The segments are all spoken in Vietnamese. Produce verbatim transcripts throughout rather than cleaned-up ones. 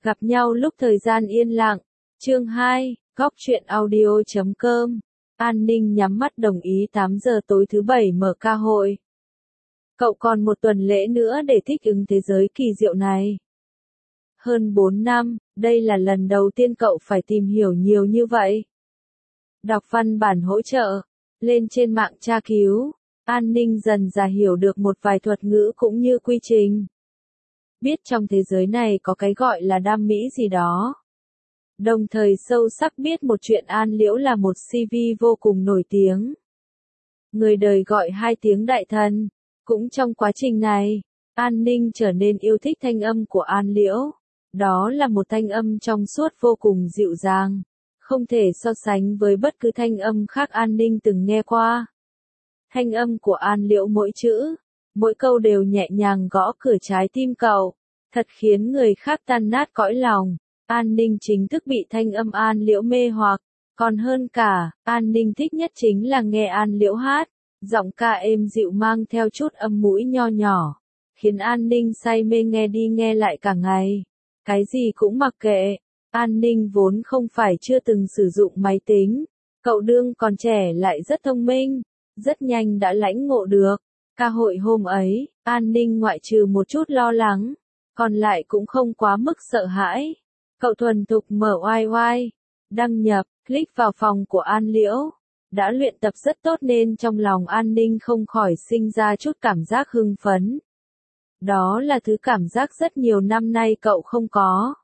Gặp nhau lúc thời gian yên lặng. Chương hai, góc truyện audio chấm com. An Ninh nhắm mắt đồng ý tám giờ tối thứ bảy mở ca hội. Cậu còn một tuần lễ nữa để thích ứng thế giới kỳ diệu này. Hơn bốn năm, đây là lần đầu tiên cậu phải tìm hiểu nhiều như vậy. Đọc văn bản hỗ trợ, lên trên mạng tra cứu, An Ninh dần dà hiểu được một vài thuật ngữ cũng như quy trình. Biết trong thế giới này có cái gọi là đam mỹ gì đó. Đồng thời sâu sắc biết một chuyện An Liễu là một xê vê vô cùng nổi tiếng. Người đời gọi hai tiếng đại thần. Cũng trong quá trình này, An Ninh trở nên yêu thích thanh âm của An Liễu. Đó là một thanh âm trong suốt vô cùng dịu dàng. Không thể so sánh với bất cứ thanh âm khác An Ninh từng nghe qua. Thanh âm của An Liễu mỗi chữ, mỗi câu đều nhẹ nhàng gõ cửa trái tim cậu. Thật khiến người khác tan nát cõi lòng. An Ninh chính thức bị thanh âm An Liễu mê hoặc. Còn hơn cả, An Ninh thích nhất chính là nghe An Liễu hát. Giọng ca êm dịu mang theo chút âm mũi nho nhỏ. Khiến An Ninh say mê nghe đi nghe lại cả ngày. Cái gì cũng mặc kệ. An Ninh vốn không phải chưa từng sử dụng máy tính. Cậu đương còn trẻ lại rất thông minh. Rất nhanh đã lãnh ngộ được. Ca hội hôm ấy, An Ninh ngoại trừ một chút lo lắng. Còn lại cũng không quá mức sợ hãi. Cậu thuần thục mở oai oai. Đăng nhập, click vào phòng của An Liễu. Đã luyện tập rất tốt nên trong lòng An Ninh không khỏi sinh ra chút cảm giác hưng phấn. Đó là thứ cảm giác rất nhiều năm nay cậu không có.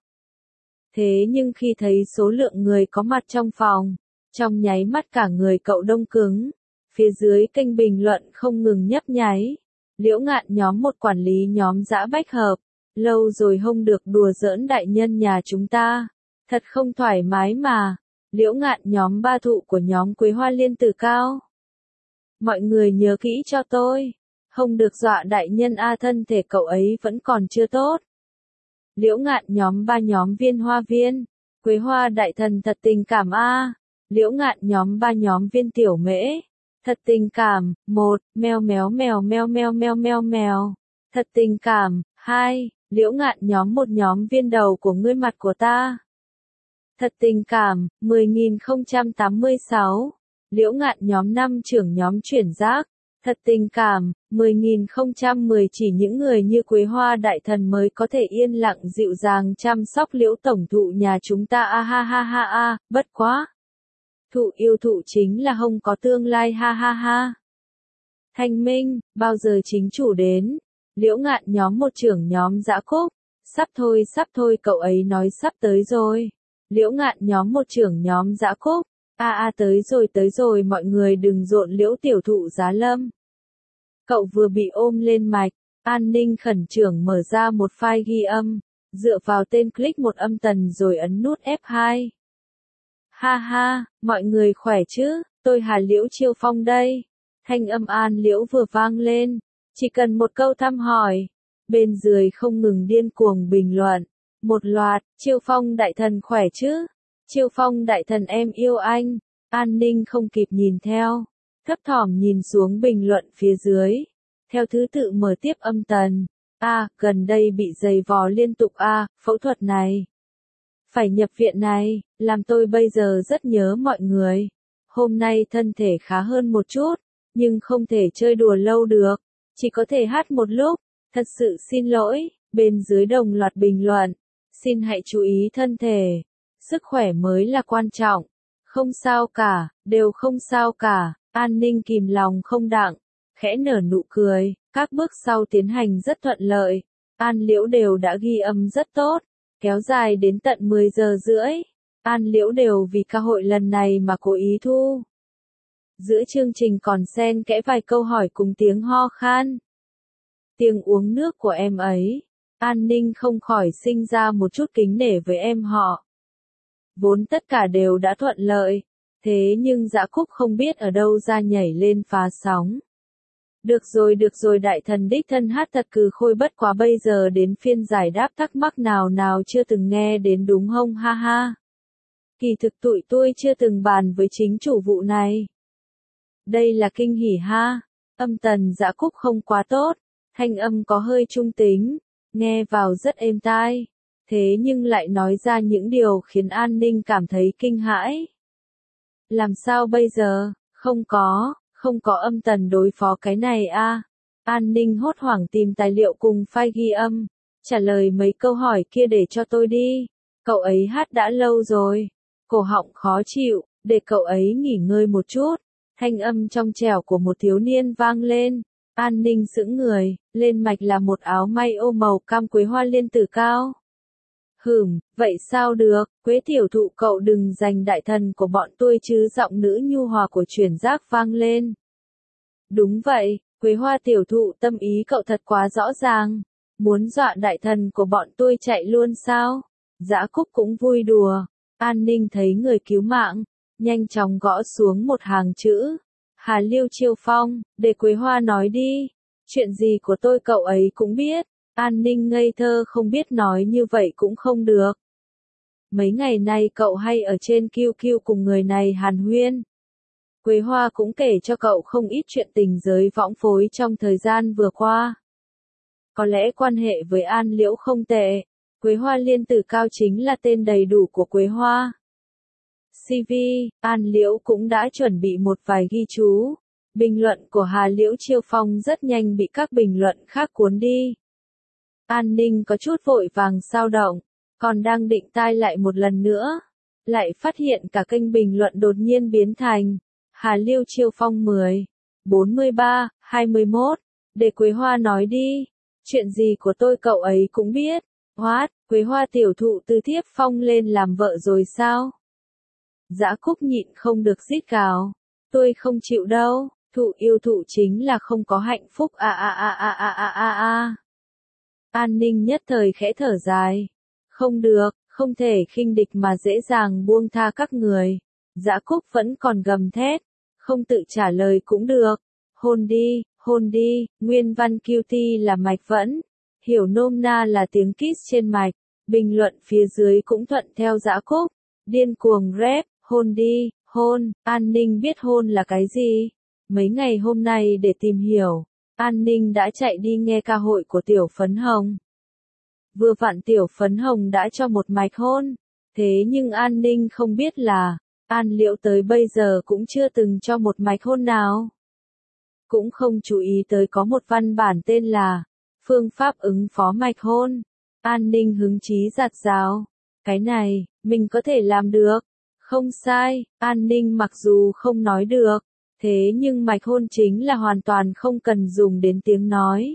Thế nhưng khi thấy số lượng người có mặt trong phòng, trong nháy mắt cả người cậu đông cứng. Phía dưới kênh bình luận không ngừng nhấp nháy. Liễu Ngạn nhóm một quản lý nhóm Dã Bách Hợp. Lâu rồi không được đùa giỡn đại nhân nhà chúng ta. Thật không thoải mái mà. Liễu Ngạn nhóm ba thụ của nhóm Quế Hoa Liên Tử Cao. Mọi người nhớ kỹ cho tôi. Không được dọa đại nhân a, thân thể cậu ấy vẫn còn chưa tốt. Liễu Ngạn nhóm ba nhóm Viên Hoa Viên. Quế Hoa đại thần thật tình cảm a. Liễu Ngạn nhóm ba nhóm Viên Tiểu Mễ. Thật tình cảm. Một, mèo méo mèo mèo mèo mèo mèo mèo. Thật tình cảm. Hai, Liễu Ngạn nhóm một nhóm Viên đầu của ngươi mặt của ta. Thật tình cảm. mười nghìn không trăm tám mươi sáu. Liễu Ngạn nhóm năm trưởng nhóm chuyển giác. Thật tình cảm. mười nghìn không trăm mười chỉ những người như Quế Hoa đại thần mới có thể yên lặng dịu dàng chăm sóc Liễu tổng thụ nhà chúng ta a ha ha ha a, bất quá. Thụ yêu thụ chính là không có tương lai ha ha ha. Thanh minh, bao giờ chính chủ đến? Liễu Ngạn nhóm một trưởng nhóm Dã Cúc. Sắp thôi sắp thôi cậu ấy nói sắp tới rồi. Liễu Ngạn nhóm một trưởng nhóm Dã Cúc. A a tới rồi tới rồi mọi người đừng rộn Liễu tiểu thụ Giá Lâm. Cậu vừa bị ôm lên mạch. An Ninh khẩn trương mở ra một file ghi âm. Dựa vào tên click một âm tần rồi ấn nút F hai. Ha ha, mọi người khỏe chứ, tôi Hà Liễu Chiêu Phong đây. Thanh âm An Liễu vừa vang lên. Chỉ cần một câu thăm hỏi. Bên dưới không ngừng điên cuồng bình luận. Một loạt, Chiêu Phong đại thần khỏe chứ? Chiêu Phong đại thần em yêu anh. An Ninh không kịp nhìn theo. Thấp thỏm nhìn xuống bình luận phía dưới. Theo thứ tự mở tiếp âm tần. A, à, gần đây bị giày vò liên tục a, à, phẫu thuật này. Phải nhập viện này, làm tôi bây giờ rất nhớ mọi người. Hôm nay thân thể khá hơn một chút, nhưng không thể chơi đùa lâu được. Chỉ có thể hát một lúc. Thật sự xin lỗi. Bên dưới đồng loạt bình luận. Xin hãy chú ý thân thể. Sức khỏe mới là quan trọng. Không sao cả, đều không sao cả. An Ninh kìm lòng không đặng. Khẽ nở nụ cười. Các bước sau tiến hành rất thuận lợi. An Liễu đều đã ghi âm rất tốt. Kéo dài đến tận mười giờ rưỡi. An Liễu đều vì ca hội lần này mà cố ý thu. Giữa chương trình còn xen kẽ vài câu hỏi cùng tiếng ho khan. Tiếng uống nước của em ấy. An Ninh không khỏi sinh ra một chút kính nể với em họ. Vốn tất cả đều đã thuận lợi. Thế nhưng Dã Cúc không biết ở đâu ra nhảy lên phá sóng. Được rồi được rồi đại thần đích thân hát thật cừ khôi bất quá bây giờ đến phiên giải đáp thắc mắc nào nào chưa từng nghe đến đúng không ha ha. Kỳ thực tụi tôi chưa từng bàn với chính chủ vụ này. Đây là kinh hỉ ha. Âm tần Dã Cúc không quá tốt. Thanh âm có hơi trung tính. Nghe vào rất êm tai. thế nhưng lại nói ra những điều khiến An Ninh cảm thấy kinh hãi. Làm sao bây giờ, không có, không có âm tần đối phó cái này a. An Ninh hốt hoảng tìm tài liệu cùng file ghi âm, trả lời mấy câu hỏi kia để cho tôi đi, cậu ấy hát đã lâu rồi, cổ họng khó chịu, để cậu ấy nghỉ ngơi một chút. Thanh âm trong trẻo của một thiếu niên vang lên, An Ninh sững người, lên mạch là một áo may ô màu cam Quế Hoa liên tử cao. Hửm, vậy sao được, Quế tiểu thụ cậu đừng giành đại thần của bọn tôi chứ, giọng nữ nhu hòa của Chuyển Giác vang lên. Đúng vậy, Quế Hoa tiểu thụ, tâm ý cậu thật quá rõ ràng, muốn dọa đại thần của bọn tôi chạy luôn sao? Dã Cúc cũng vui đùa. An Ninh thấy người cứu mạng, nhanh chóng gõ xuống một hàng chữ. Hà Liêu Chiêu Phong, để Quế Hoa nói đi, chuyện gì của tôi cậu ấy cũng biết. An Ninh ngây thơ không biết nói như vậy cũng không được. Mấy ngày nay cậu hay ở trên Q Q cùng người này hàn huyên. Quế Hoa cũng kể cho cậu không ít chuyện tình giới võng phối trong thời gian vừa qua. Có lẽ quan hệ với An Liễu không tệ. Quế Hoa liên tử cao chính là tên đầy đủ của Quế Hoa. xê vê, An Liễu cũng đã chuẩn bị một vài ghi chú. Bình luận của Hà Liễu Chiêu Phong rất nhanh bị các bình luận khác cuốn đi. An Ninh có chút vội vàng xao động, còn đang định tai lại một lần nữa, lại phát hiện cả kênh bình luận đột nhiên biến thành Hà Liêu Chiêu Phong mười, bốn mươi ba, hai mươi mốt, để Quế Hoa nói đi, chuyện gì của tôi cậu ấy cũng biết. What, Quế Hoa tiểu thụ từ thiếp phong lên làm vợ rồi sao? Dã Cúc nhịn không được rít gào, tôi không chịu đâu, thụ yêu thụ chính là không có hạnh phúc a a a a a a a a. An Ninh nhất thời khẽ thở dài, không được, không thể khinh địch mà dễ dàng buông tha các người. Dã Cúc vẫn còn gầm thét, không tự trả lời cũng được, hôn đi, hôn đi, nguyên văn Q T là mạch vẫn, hiểu nôm na là tiếng kiss trên mạch, bình luận phía dưới cũng thuận theo Dã Cúc, điên cuồng rap, hôn đi, hôn. An Ninh biết hôn là cái gì, mấy ngày hôm nay để tìm hiểu, An Ninh đã chạy đi nghe ca hội của Tiểu Phấn Hồng. Vừa vặn Tiểu Phấn Hồng đã cho một mạch hôn, thế nhưng An Ninh không biết là, An Liễu tới bây giờ cũng chưa từng cho một mạch hôn nào. Cũng không chú ý tới có một văn bản tên là Phương pháp ứng phó mạch hôn. An Ninh hứng chí giạt rào, cái này, mình có thể làm được. Không sai, An Ninh mặc dù không nói được, thế nhưng mạch hôn chính là hoàn toàn không cần dùng đến tiếng nói.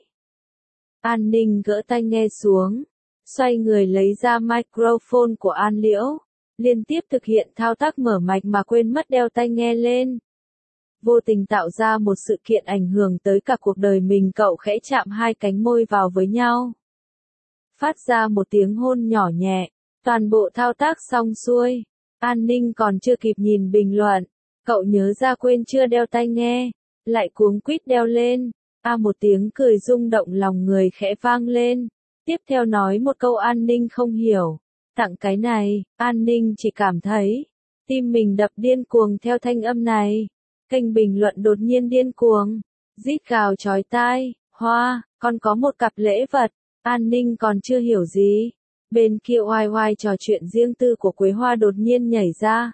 An Ninh gỡ tai nghe xuống, xoay người lấy ra microphone của An Liễu, liên tiếp thực hiện thao tác mở mạch mà quên mất đeo tai nghe lên. Vô tình tạo ra một sự kiện ảnh hưởng tới cả cuộc đời mình, cậu khẽ chạm hai cánh môi vào với nhau. Phát ra một tiếng hôn nhỏ nhẹ, toàn bộ thao tác xong xuôi. An Ninh còn chưa kịp nhìn bình luận, cậu nhớ ra quên chưa đeo tai nghe, lại cuống quýt đeo lên. A à, một tiếng cười rung động lòng người khẽ vang lên, tiếp theo nói một câu An Ninh không hiểu. Tặng cái này, An Ninh chỉ cảm thấy tim mình đập điên cuồng theo thanh âm này. Kênh bình luận đột nhiên điên cuồng, rít gào chói tai, Hoa, con có một cặp lễ vật. An Ninh còn chưa hiểu gì, bên kia oai oai trò chuyện riêng tư của Quế Hoa đột nhiên nhảy ra.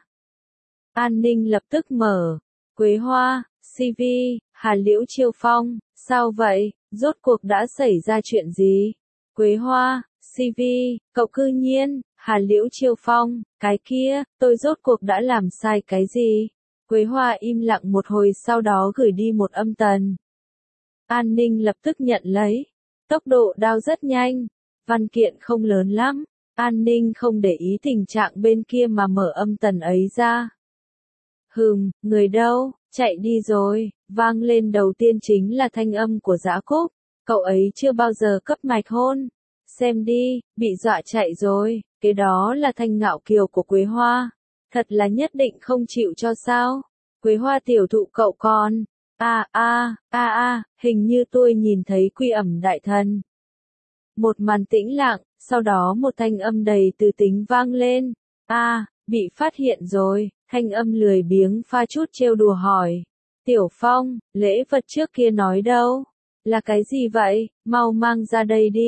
An Ninh lập tức mở, Quế Hoa, xê vê, Hà Liễu Chiêu Phong, sao vậy, rốt cuộc đã xảy ra chuyện gì? Quế Hoa, xê vê, cậu cư nhiên, Hà Liễu Chiêu Phong, cái kia, tôi rốt cuộc đã làm sai cái gì? Quế Hoa im lặng một hồi sau đó gửi đi một âm tần. An Ninh lập tức nhận lấy, tốc độ đao rất nhanh, văn kiện không lớn lắm, An Ninh không để ý tình trạng bên kia mà mở âm tần ấy ra. Hừm, người đâu, chạy đi rồi, vang lên đầu tiên chính là thanh âm của Dã Cúc, cậu ấy chưa bao giờ cấp mạch hôn, xem đi, bị dọa chạy rồi, cái đó là thanh ngạo kiều của Quế Hoa, thật là nhất định không chịu cho sao, Quế Hoa tiểu thụ cậu con, a a, a a, hình như tôi nhìn thấy Quy Ẩm đại thần. Một màn tĩnh lặng, sau đó một thanh âm đầy từ tính vang lên, a, à, bị phát hiện rồi. Thanh âm lười biếng pha chút trêu đùa hỏi. Tiểu Phong, lễ vật trước kia nói đâu? Là cái gì vậy? Mau mang ra đây đi.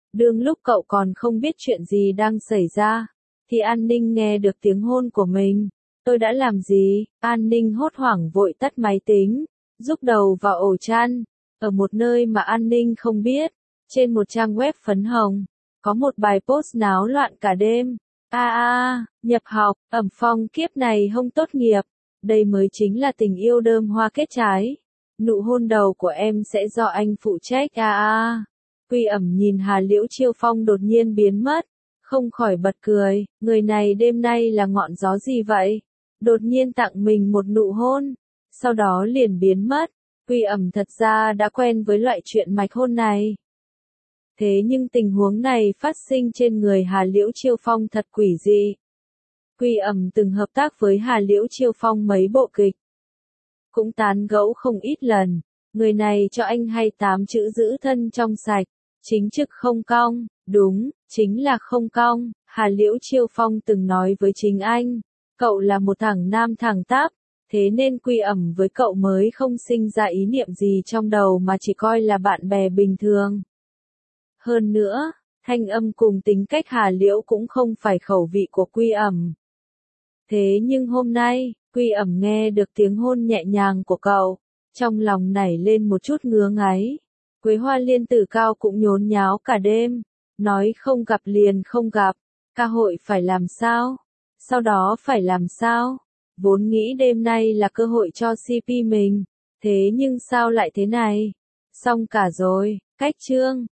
Đương lúc cậu còn không biết chuyện gì đang xảy ra, thì An Ninh nghe được tiếng hôn của mình. Tôi đã làm gì? An Ninh hốt hoảng vội tắt máy tính, rúc đầu vào ổ chăn. Ở một nơi mà An Ninh không biết, trên một trang web phấn hồng, có một bài post náo loạn cả đêm. A a, nhập học, ẩm phong kiếp này không tốt nghiệp. Đây mới chính là tình yêu đơm hoa kết trái. Nụ hôn đầu của em sẽ do anh phụ trách. A a. Quy Ẩm nhìn Hà Liễu Chiêu Phong đột nhiên biến mất, không khỏi bật cười, người này đêm nay là ngọn gió gì vậy? Đột nhiên tặng mình một nụ hôn, sau đó liền biến mất. Quy Ẩm thật ra đã quen với loại chuyện mạch hôn này. Thế nhưng tình huống này phát sinh trên người Hà Liễu Chiêu Phong thật quỷ dị. Quy Ẩm từng hợp tác với Hà Liễu Chiêu Phong mấy bộ kịch, cũng tán gẫu không ít lần. Người này cho anh hay tám chữ giữ thân trong sạch, chính trực không cong, đúng, chính là không cong. Hà Liễu Chiêu Phong từng nói với chính anh, cậu là một thằng nam thẳng tắp, thế nên Quy Ẩm với cậu mới không sinh ra ý niệm gì trong đầu mà chỉ coi là bạn bè bình thường. Hơn nữa, thanh âm cùng tính cách Hà Liễu cũng không phải khẩu vị của Quy Ẩm. Thế nhưng hôm nay, Quy Ẩm nghe được tiếng hôn nhẹ nhàng của cậu, trong lòng nảy lên một chút ngứa ngáy. Quế Hoa Liên Tử Cao cũng nhốn nháo cả đêm, nói không gặp liền không gặp, ca hội phải làm sao? Sau đó phải làm sao? Vốn nghĩ đêm nay là cơ hội cho xê pê mình, thế nhưng sao lại thế này? Xong cả rồi, cách chương.